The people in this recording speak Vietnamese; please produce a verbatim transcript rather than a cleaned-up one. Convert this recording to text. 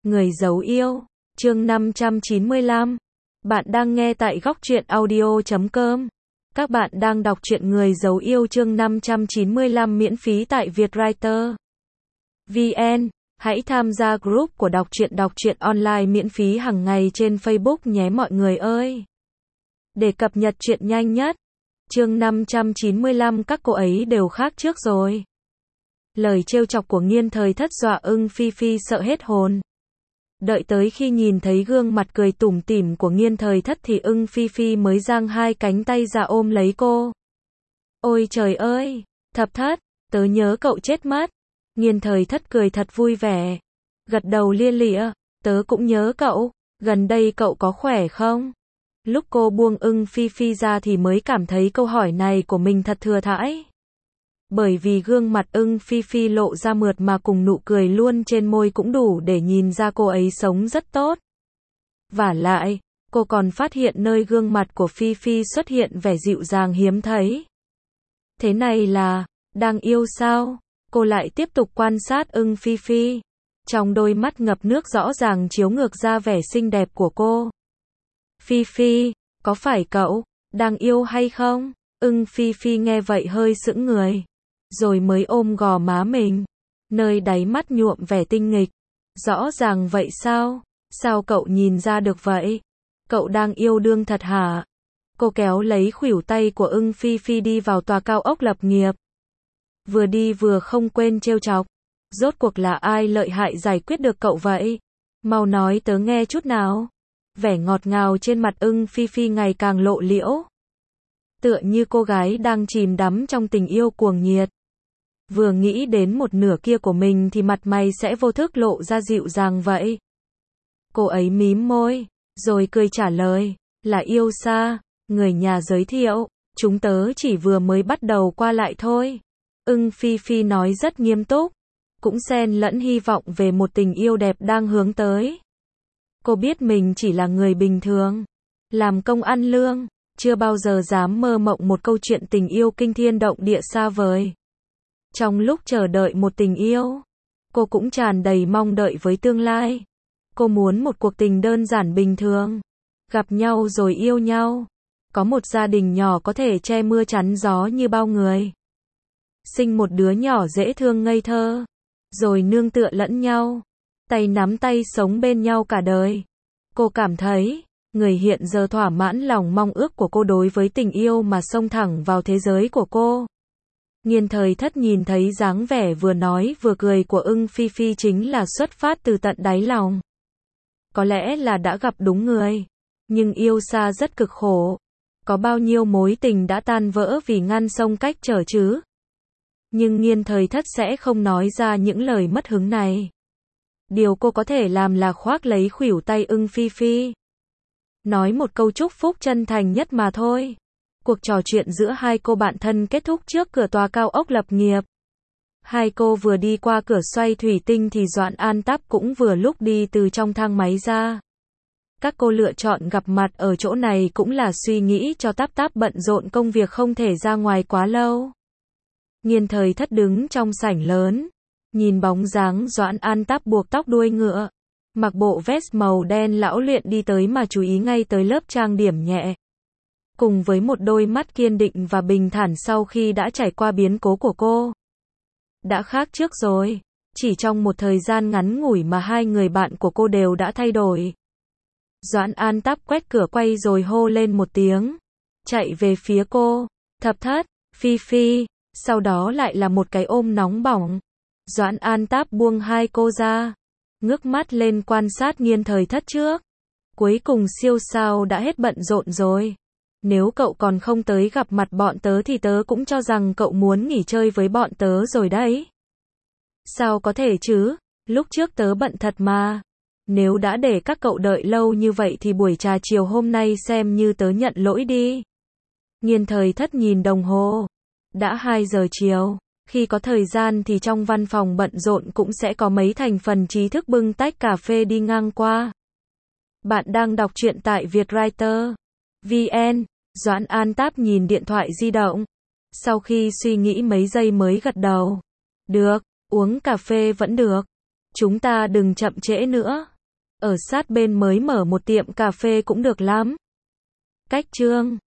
Người giấu yêu, chương năm trăm chín mươi lăm. Bạn đang nghe tại góc truyện audio chấm com. Các bạn đang đọc truyện Người giấu yêu chương năm trăm chín mươi lăm miễn phí tại Vietwriter vê en. Hãy tham gia group của đọc truyện đọc truyện online miễn phí hàng ngày trên Facebook nhé mọi người ơi. Để cập nhật truyện nhanh nhất. Chương năm trăm chín mươi lăm các cô ấy đều khác trước rồi. Lời trêu chọc của Nghiên Thời Thất dọa Ưng Phi Phi sợ hết hồn. Đợi tới khi nhìn thấy gương mặt cười tủm tỉm của Nghiên Thời Thất thì Ưng Phi Phi mới giang hai cánh tay ra ôm lấy cô. Ôi trời ơi, Thập Thất, tớ nhớ cậu chết mất. Nghiên Thời Thất cười thật vui vẻ. Gật đầu lia lịa, tớ cũng nhớ cậu, gần đây cậu có khỏe không? Lúc cô buông Ưng Phi Phi ra thì mới cảm thấy câu hỏi này của mình thật thừa thãi. Bởi vì gương mặt Ưng Phi Phi lộ ra mượt mà cùng nụ cười luôn trên môi cũng đủ để nhìn ra cô ấy sống rất tốt. Vả lại, cô còn phát hiện nơi gương mặt của Phi Phi xuất hiện vẻ dịu dàng hiếm thấy. Thế này là, đang yêu sao? Cô lại tiếp tục quan sát Ưng Phi Phi. Trong đôi mắt ngập nước rõ ràng chiếu ngược ra vẻ xinh đẹp của cô. Phi Phi, có phải cậu đang yêu hay không? Ưng Phi Phi nghe vậy hơi sững người. Rồi mới ôm gò má mình. Nơi đáy mắt nhuộm vẻ tinh nghịch. Rõ ràng vậy sao? Sao cậu nhìn ra được vậy? Cậu đang yêu đương thật hả? Cô kéo lấy khuỷu tay của Ưng Phi Phi đi vào tòa cao ốc lập nghiệp. Vừa đi vừa không quên trêu chọc. Rốt cuộc là ai lợi hại giải quyết được cậu vậy? Mau nói tớ nghe chút nào. Vẻ ngọt ngào trên mặt Ưng Phi Phi ngày càng lộ liễu. Tựa như cô gái đang chìm đắm trong tình yêu cuồng nhiệt. Vừa nghĩ đến một nửa kia của mình thì mặt mày sẽ vô thức lộ ra dịu dàng vậy. Cô ấy mím môi, rồi cười trả lời, là yêu xa, người nhà giới thiệu, chúng tớ chỉ vừa mới bắt đầu qua lại thôi. Ưng Phi Phi nói rất nghiêm túc, cũng xen lẫn hy vọng về một tình yêu đẹp đang hướng tới. Cô biết mình chỉ là người bình thường, làm công ăn lương, chưa bao giờ dám mơ mộng một câu chuyện tình yêu kinh thiên động địa xa vời. Trong lúc chờ đợi một tình yêu, cô cũng tràn đầy mong đợi với tương lai. Cô muốn một cuộc tình đơn giản bình thường, gặp nhau rồi yêu nhau, có một gia đình nhỏ có thể che mưa chắn gió như bao người. Sinh một đứa nhỏ dễ thương ngây thơ, rồi nương tựa lẫn nhau, tay nắm tay sống bên nhau cả đời. Cô cảm thấy, người hiện giờ thỏa mãn lòng mong ước của cô đối với tình yêu mà xông thẳng vào thế giới của cô. Nghiên Thời Thất nhìn thấy dáng vẻ vừa nói vừa cười của Ưng Phi Phi chính là xuất phát từ tận đáy lòng. Có lẽ là đã gặp đúng người, nhưng yêu xa rất cực khổ. Có bao nhiêu mối tình đã tan vỡ vì ngăn sông cách trở chứ? Nhưng Nghiên Thời Thất sẽ không nói ra những lời mất hứng này. Điều cô có thể làm là khoác lấy khuỷu tay Ưng Phi Phi. Nói một câu chúc phúc chân thành nhất mà thôi. Cuộc trò chuyện giữa hai cô bạn thân kết thúc trước cửa tòa cao ốc lập nghiệp. Hai cô vừa đi qua cửa xoay thủy tinh thì Doãn An Táp cũng vừa lúc đi từ trong thang máy ra. Các cô lựa chọn gặp mặt ở chỗ này cũng là suy nghĩ cho Táp Táp bận rộn công việc không thể ra ngoài quá lâu. Nghiên Thời Thất đứng trong sảnh lớn, nhìn bóng dáng Doãn An Táp buộc tóc đuôi ngựa, mặc bộ vest màu đen lão luyện đi tới mà chú ý ngay tới lớp trang điểm nhẹ. Cùng với một đôi mắt kiên định và bình thản sau khi đã trải qua biến cố của cô. Đã khác trước rồi, chỉ trong một thời gian ngắn ngủi mà hai người bạn của cô đều đã thay đổi. Doãn An Táp quét cửa quay rồi hô lên một tiếng, chạy về phía cô, Thập Thất, Phi Phi, sau đó lại là một cái ôm nóng bỏng. Doãn An Táp buông hai cô ra, ngước mắt lên quan sát Nghiên Thời Thất trước. Cuối cùng siêu sao đã hết bận rộn rồi. Nếu cậu còn không tới gặp mặt bọn tớ thì tớ cũng cho rằng cậu muốn nghỉ chơi với bọn tớ rồi đấy. Sao có thể chứ, lúc trước tớ bận thật mà. Nếu đã để các cậu đợi lâu như vậy thì buổi trà chiều hôm nay xem như tớ nhận lỗi đi. Nghiên Thời Thất nhìn đồng hồ. Đã hai giờ chiều, khi có thời gian thì trong văn phòng bận rộn cũng sẽ có mấy thành phần trí thức bưng tách cà phê đi ngang qua. Bạn đang đọc truyện tại Vietwriter vê en. Doãn An Táp nhìn điện thoại di động. Sau khi suy nghĩ mấy giây mới gật đầu. Được, uống cà phê vẫn được. Chúng ta đừng chậm trễ nữa. Ở sát bên mới mở một tiệm cà phê cũng được lắm. Cách chương